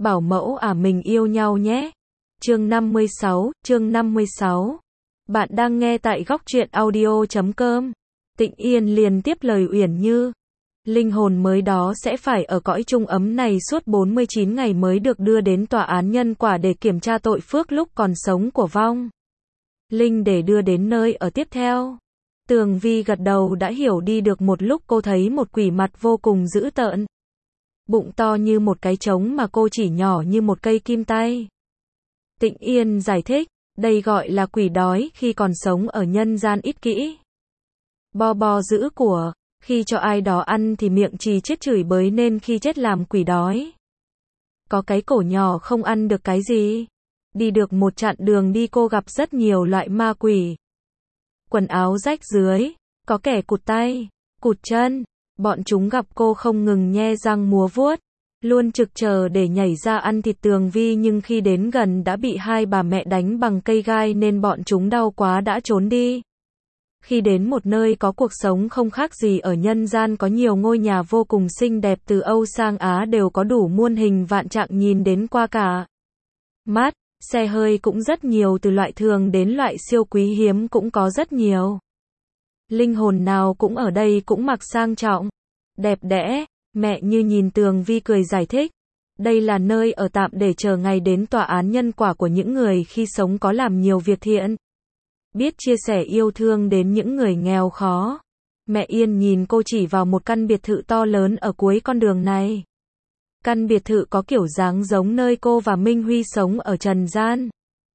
bảo mẫu mình yêu nhau nhé. Chương 56. Bạn đang nghe tại góc truyện audio.com. Tịnh Yên liền tiếp lời Uyển Như. Linh hồn mới đó sẽ phải ở cõi chung ấm này suốt 49 ngày mới được đưa đến tòa án nhân quả để kiểm tra tội phước lúc còn sống của vong linh để đưa đến nơi ở tiếp theo. Tường Vi gật đầu đã hiểu. Đi được một lúc cô thấy một quỷ mặt vô cùng dữ tợn. Bụng to như một cái trống mà cô chỉ nhỏ như một cây kim tay. Tịnh Yên giải thích, đây gọi là quỷ đói, khi còn sống ở nhân gian ích kỷ. Bo bo giữ của, khi cho ai đó ăn thì miệng trì chết chửi bới nên khi chết làm quỷ đói. Có cái cổ nhỏ không ăn được cái gì. Đi được một chặng đường đi cô gặp rất nhiều loại ma quỷ. Quần áo rách rưới, có kẻ cụt tay, cụt chân. Bọn chúng gặp cô không ngừng nhe răng múa vuốt, luôn trực chờ để nhảy ra ăn thịt Tường Vi, nhưng khi đến gần đã bị hai bà mẹ đánh bằng cây gai nên bọn chúng đau quá đã trốn đi. Khi đến một nơi có cuộc sống không khác gì ở nhân gian, có nhiều ngôi nhà vô cùng xinh đẹp từ Âu sang Á đều có đủ muôn hình vạn trạng nhìn đến qua cả mắt. Xe hơi cũng rất nhiều, từ loại thường đến loại siêu quý hiếm cũng có rất nhiều. Linh hồn nào cũng ở đây cũng mặc sang trọng, đẹp đẽ. Mẹ Như nhìn Tường Vi cười giải thích, đây là nơi ở tạm để chờ ngày đến tòa án nhân quả của những người khi sống có làm nhiều việc thiện, biết chia sẻ yêu thương đến những người nghèo khó. Mẹ Yên nhìn cô chỉ vào một căn biệt thự to lớn ở cuối con đường này. Căn biệt thự có kiểu dáng giống nơi cô và Minh Huy sống ở trần gian.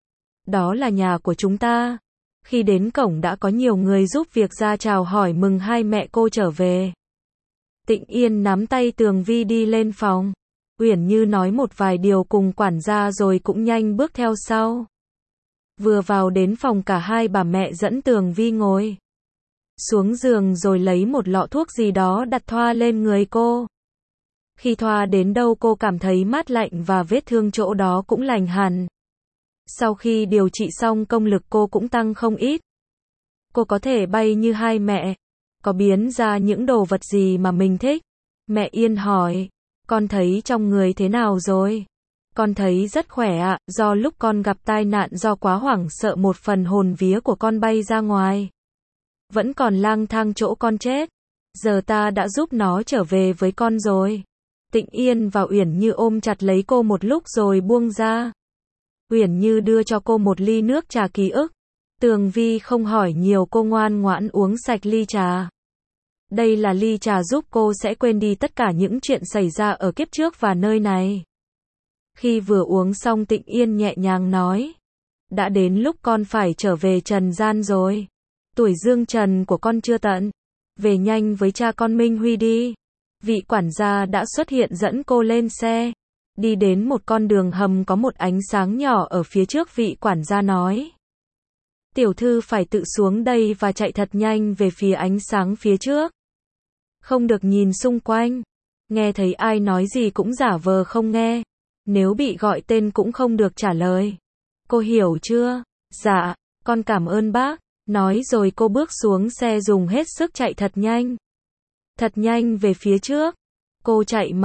Đó là nhà của chúng ta. Khi đến cổng đã có nhiều người giúp việc ra chào hỏi mừng hai mẹ cô trở về. Tịnh Yên nắm tay Tường Vi đi lên phòng. Uyển Như nói một vài điều cùng quản gia rồi cũng nhanh bước theo sau. Vừa vào đến phòng cả hai bà mẹ dẫn Tường Vi ngồi xuống giường rồi lấy một lọ thuốc gì đó đặt thoa lên người cô. Khi thoa đến đâu cô cảm thấy mát lạnh và vết thương chỗ đó cũng lành hẳn. Sau khi điều trị xong công lực cô cũng tăng không ít. Cô có thể bay như hai mẹ. Có biến ra những đồ vật gì mà mình thích? Mẹ Yên hỏi, con thấy trong người thế nào rồi? Con thấy rất khỏe ạ, do lúc con gặp tai nạn do quá hoảng sợ một phần hồn vía của con bay ra ngoài. Vẫn còn lang thang chỗ con chết. Giờ ta đã giúp nó trở về với con rồi. Tịnh Yên và Uyển Như ôm chặt lấy cô một lúc rồi buông ra. Uyển Như đưa cho cô một ly nước trà ký ức. Tường Vi không hỏi nhiều, cô ngoan ngoãn uống sạch ly trà. Đây là ly trà giúp cô sẽ quên đi tất cả những chuyện xảy ra ở kiếp trước và nơi này. Khi vừa uống xong Tịnh Yên nhẹ nhàng nói, đã đến lúc con phải trở về trần gian rồi. Tuổi dương trần của con chưa tận. Về nhanh với cha con Minh Huy đi. Vị quản gia đã xuất hiện dẫn cô lên xe. Đi đến một con đường hầm có một ánh sáng nhỏ ở phía trước. Vị quản gia nói, tiểu thư phải tự xuống đây và chạy thật nhanh về phía ánh sáng phía trước. Không được nhìn xung quanh. Nghe thấy ai nói gì cũng giả vờ không nghe. Nếu bị gọi tên cũng không được trả lời. Cô hiểu chưa? Dạ, con cảm ơn bác. Nói rồi cô bước xuống xe dùng hết sức chạy thật nhanh. Thật nhanh về phía trước. Cô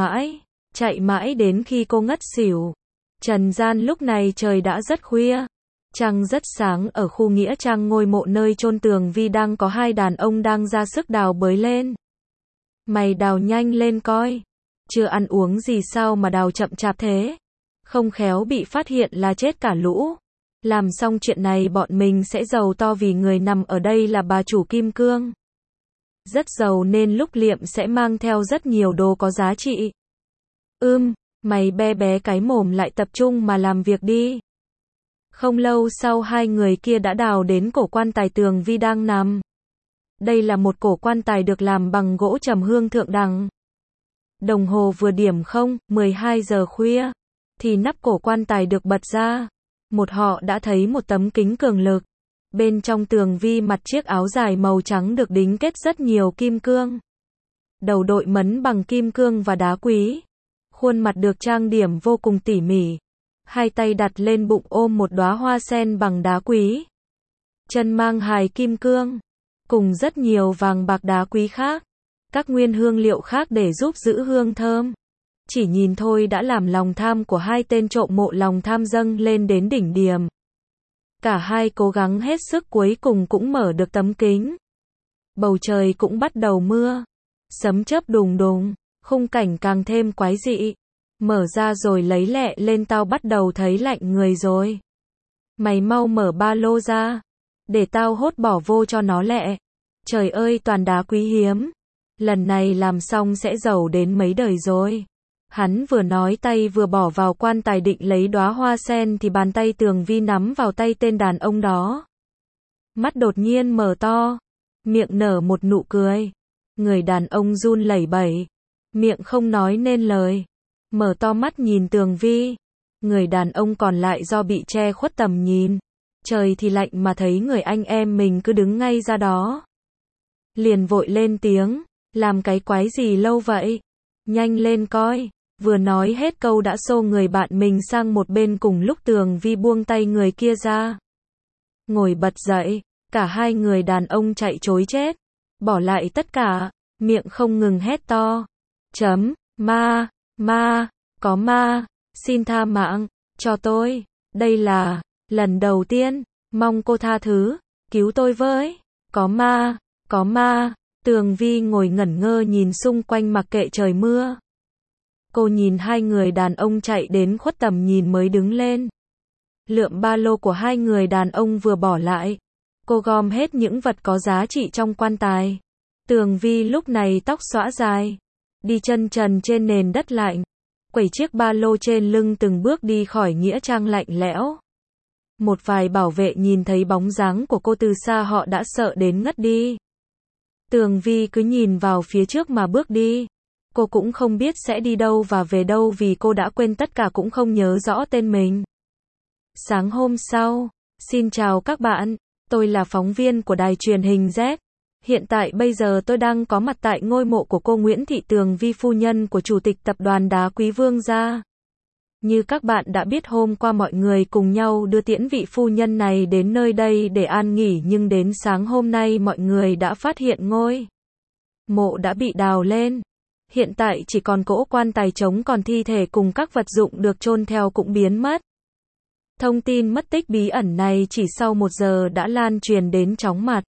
chạy mãi đến khi cô ngất xỉu. Trần gian lúc này trời đã rất khuya. Trăng rất sáng. Ở khu nghĩa trang ngôi mộ nơi chôn Tường Vi đang có hai đàn ông đang ra sức đào bới lên. Mày đào nhanh lên coi. Chưa ăn uống gì sao mà đào chậm chạp thế? Không khéo bị phát hiện là chết cả lũ. Làm xong chuyện này bọn mình sẽ giàu to, vì người nằm ở đây là bà chủ Kim Cương. Rất giàu nên lúc liệm sẽ mang theo rất nhiều đồ có giá trị. Mày be bé cái mồm lại, tập trung mà làm việc đi. Không lâu sau hai người kia đã đào đến cổ quan tài Tường Vi đang nằm. Đây là một cổ quan tài được làm bằng gỗ trầm hương thượng đẳng. Đồng hồ vừa điểm 12 giờ khuya, thì nắp cổ quan tài được bật ra. Một họ đã thấy một tấm kính cường lực. Bên trong Tường Vi mặc chiếc áo dài màu trắng được đính kết rất nhiều kim cương. Đầu đội mấn bằng kim cương và đá quý. Khuôn mặt được trang điểm vô cùng tỉ mỉ. Hai tay đặt lên bụng ôm một đóa hoa sen bằng đá quý. Chân mang hài kim cương. Cùng rất nhiều vàng bạc đá quý khác. Các nguyên hương liệu khác để giúp giữ hương thơm. chỉ nhìn thôi đã làm lòng tham của hai tên trộm mộ lòng tham dâng lên đến đỉnh điểm. Cả hai cố gắng hết sức cuối cùng cũng mở được tấm kính. Bầu trời cũng bắt đầu mưa. Sấm chớp đùng đùng, khung cảnh càng thêm quái dị. Mở ra rồi lấy lẹ lên, tao bắt đầu thấy lạnh người rồi. Mày mau mở ba lô ra, để tao hốt bỏ vô cho nó lẹ. Trời ơi, toàn đá quý hiếm. Lần này làm xong sẽ giàu đến mấy đời rồi. Hắn vừa nói tay vừa bỏ vào quan tài định lấy đóa hoa sen thì bàn tay Tường Vi nắm vào tay tên đàn ông đó. Mắt đột nhiên mở to, miệng nở một nụ cười. Người đàn ông run lẩy bẩy, miệng không nói nên lời, mở to mắt nhìn Tường Vi. Người đàn ông còn lại do bị che khuất tầm nhìn, trời thì lạnh mà thấy người anh em mình cứ đứng ngay ra đó. Liền vội lên tiếng, làm cái quái gì lâu vậy? Nhanh lên coi. Vừa nói hết câu đã xô người bạn mình sang một bên, cùng lúc Tường Vi buông tay người kia ra. Ngồi bật dậy, cả hai người đàn ông chạy trối chết, bỏ lại tất cả, miệng không ngừng hét to. Ma, có ma, xin tha mạng, cho tôi, đây là, lần đầu tiên, mong cô tha thứ, cứu tôi với, có ma, Tường Vi ngồi ngẩn ngơ nhìn xung quanh mặc kệ trời mưa. Cô nhìn hai người đàn ông chạy đến khuất tầm nhìn mới đứng lên. Lượm ba lô của hai người đàn ông vừa bỏ lại. Cô gom hết những vật có giá trị trong quan tài. Tường Vi lúc này tóc xõa dài, đi chân trần trên nền đất lạnh, quẩy chiếc ba lô trên lưng từng bước đi khỏi nghĩa trang lạnh lẽo. Một vài bảo vệ nhìn thấy bóng dáng của cô từ xa, họ đã sợ đến ngất đi. Tường Vi cứ nhìn vào phía trước mà bước đi. Cô cũng không biết sẽ đi đâu và về đâu vì cô đã quên tất cả, cũng không nhớ rõ tên mình. Sáng hôm sau, xin chào các bạn, tôi là phóng viên của đài truyền hình Z. Hiện tại bây giờ tôi đang có mặt tại ngôi mộ của cô Nguyễn Thị Tường Vi, phu nhân của Chủ tịch Tập đoàn Đá Quý Vương gia. Như các bạn đã biết, hôm qua mọi người cùng nhau đưa tiễn vị phu nhân này đến nơi đây để an nghỉ, nhưng đến sáng hôm nay mọi người đã phát hiện ngôi mộ đã bị đào lên. Hiện tại chỉ còn cỗ quan tài trống, còn thi thể cùng các vật dụng được chôn theo cũng biến mất. Thông tin mất tích bí ẩn này chỉ sau 1 giờ đã lan truyền đến chóng mặt.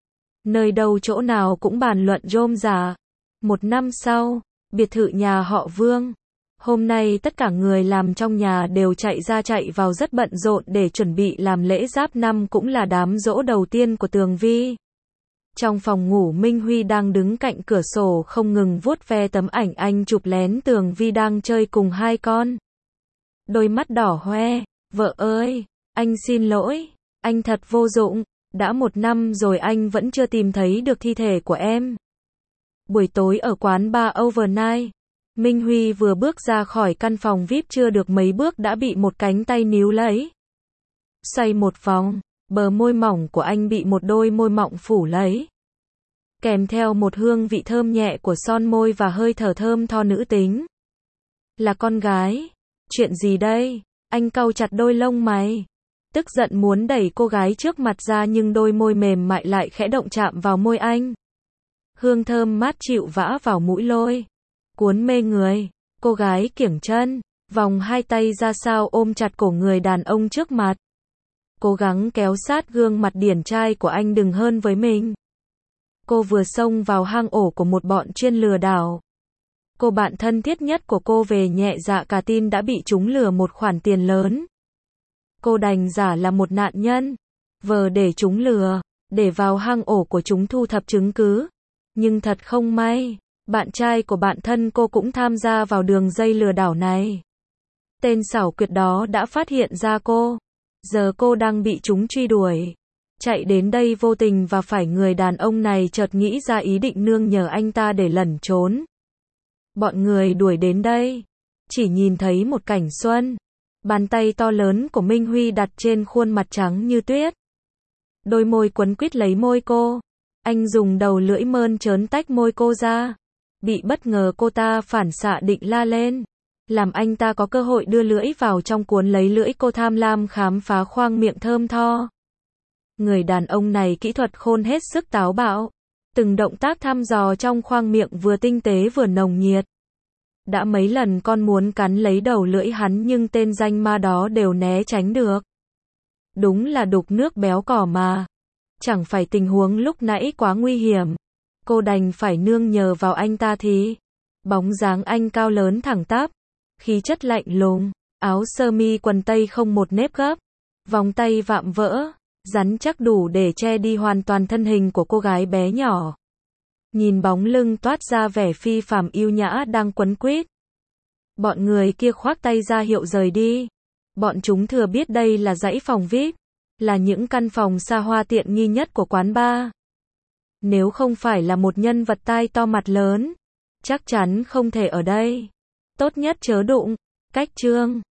Nơi đâu chỗ nào cũng bàn luận rôm rả. 1 năm sau, biệt thự nhà họ Vương. Hôm nay tất cả người làm trong nhà đều chạy ra chạy vào rất bận rộn để chuẩn bị làm lễ Giáp Năm, cũng là đám giỗ đầu tiên của Tường Vi. Trong phòng ngủ, Minh Huy đang đứng cạnh cửa sổ không ngừng vuốt ve tấm ảnh anh chụp lén Tường Vi đang chơi cùng hai con. Đôi mắt đỏ hoe, vợ ơi, anh xin lỗi, anh thật vô dụng, đã 1 năm rồi anh vẫn chưa tìm thấy được thi thể của em. Buổi tối ở quán bar Overnight, Minh Huy vừa bước ra khỏi căn phòng VIP chưa được mấy bước đã bị một cánh tay níu lấy. Xoay một vòng, bờ môi mỏng của anh bị một đôi môi mọng phủ lấy. Kèm theo một hương vị thơm nhẹ của son môi và hơi thở thơm tho nữ tính. Là con gái. Chuyện gì đây? Anh cau chặt đôi lông mày. Tức giận muốn đẩy cô gái trước mặt ra, nhưng đôi môi mềm mại lại khẽ động chạm vào môi anh. Hương thơm mát chịu vã vào mũi lôi cuốn mê người. Cô gái kiểng chân, vòng hai tay ra sau ôm chặt cổ người đàn ông trước mặt. Cố gắng kéo sát gương mặt điển trai của anh đừng hơn với mình. Cô vừa xông vào hang ổ của một bọn chuyên lừa đảo. Cô bạn thân thiết nhất của cô về nhẹ dạ cả tin đã bị chúng lừa một khoản tiền lớn. Cô đành giả là một nạn nhân, vờ để chúng lừa, để vào hang ổ của chúng thu thập chứng cứ. Nhưng thật không may, bạn trai của bạn thân cô cũng tham gia vào đường dây lừa đảo này. Tên xảo quyệt đó đã phát hiện ra cô. Giờ cô đang bị chúng truy đuổi. Chạy đến đây vô tình và phải người đàn ông này chợt nghĩ ra ý định nương nhờ anh ta để lẩn trốn. Bọn người đuổi đến đây, chỉ nhìn thấy một cảnh xuân. Bàn tay to lớn của Minh Huy đặt trên khuôn mặt trắng như tuyết. Đôi môi quấn quýt lấy môi cô. Anh dùng đầu lưỡi mơn trớn tách môi cô ra. Bị bất ngờ cô ta phản xạ định la lên, làm anh ta có cơ hội đưa lưỡi vào trong cuốn lấy lưỡi cô, tham lam khám phá khoang miệng thơm tho. Người đàn ông này kỹ thuật khôn hết sức táo bạo. Từng động tác thăm dò trong khoang miệng vừa tinh tế vừa nồng nhiệt. Đã mấy lần con muốn cắn lấy đầu lưỡi hắn nhưng tên danh ma đó đều né tránh được. Đúng là đục nước béo cỏ mà. Chẳng phải tình huống lúc nãy quá nguy hiểm. Cô đành phải nương nhờ vào anh ta thì. Bóng dáng anh cao lớn thẳng tắp. Khí chất lạnh lùng. Áo sơ mi quần tây không một nếp gấp. Vòng tay vạm vỡ. Rắn chắc đủ để che đi hoàn toàn thân hình của cô gái bé nhỏ. Nhìn bóng lưng toát ra vẻ phi phàm yêu nhã đang quấn quýt. Bọn người kia khoác tay ra hiệu rời đi. Bọn chúng thừa biết đây là dãy phòng VIP. Là những căn phòng xa hoa tiện nghi nhất của quán bar. Nếu không phải là một nhân vật tai to mặt lớn, chắc chắn không thể ở đây. Tốt nhất chớ đụng. Cách chương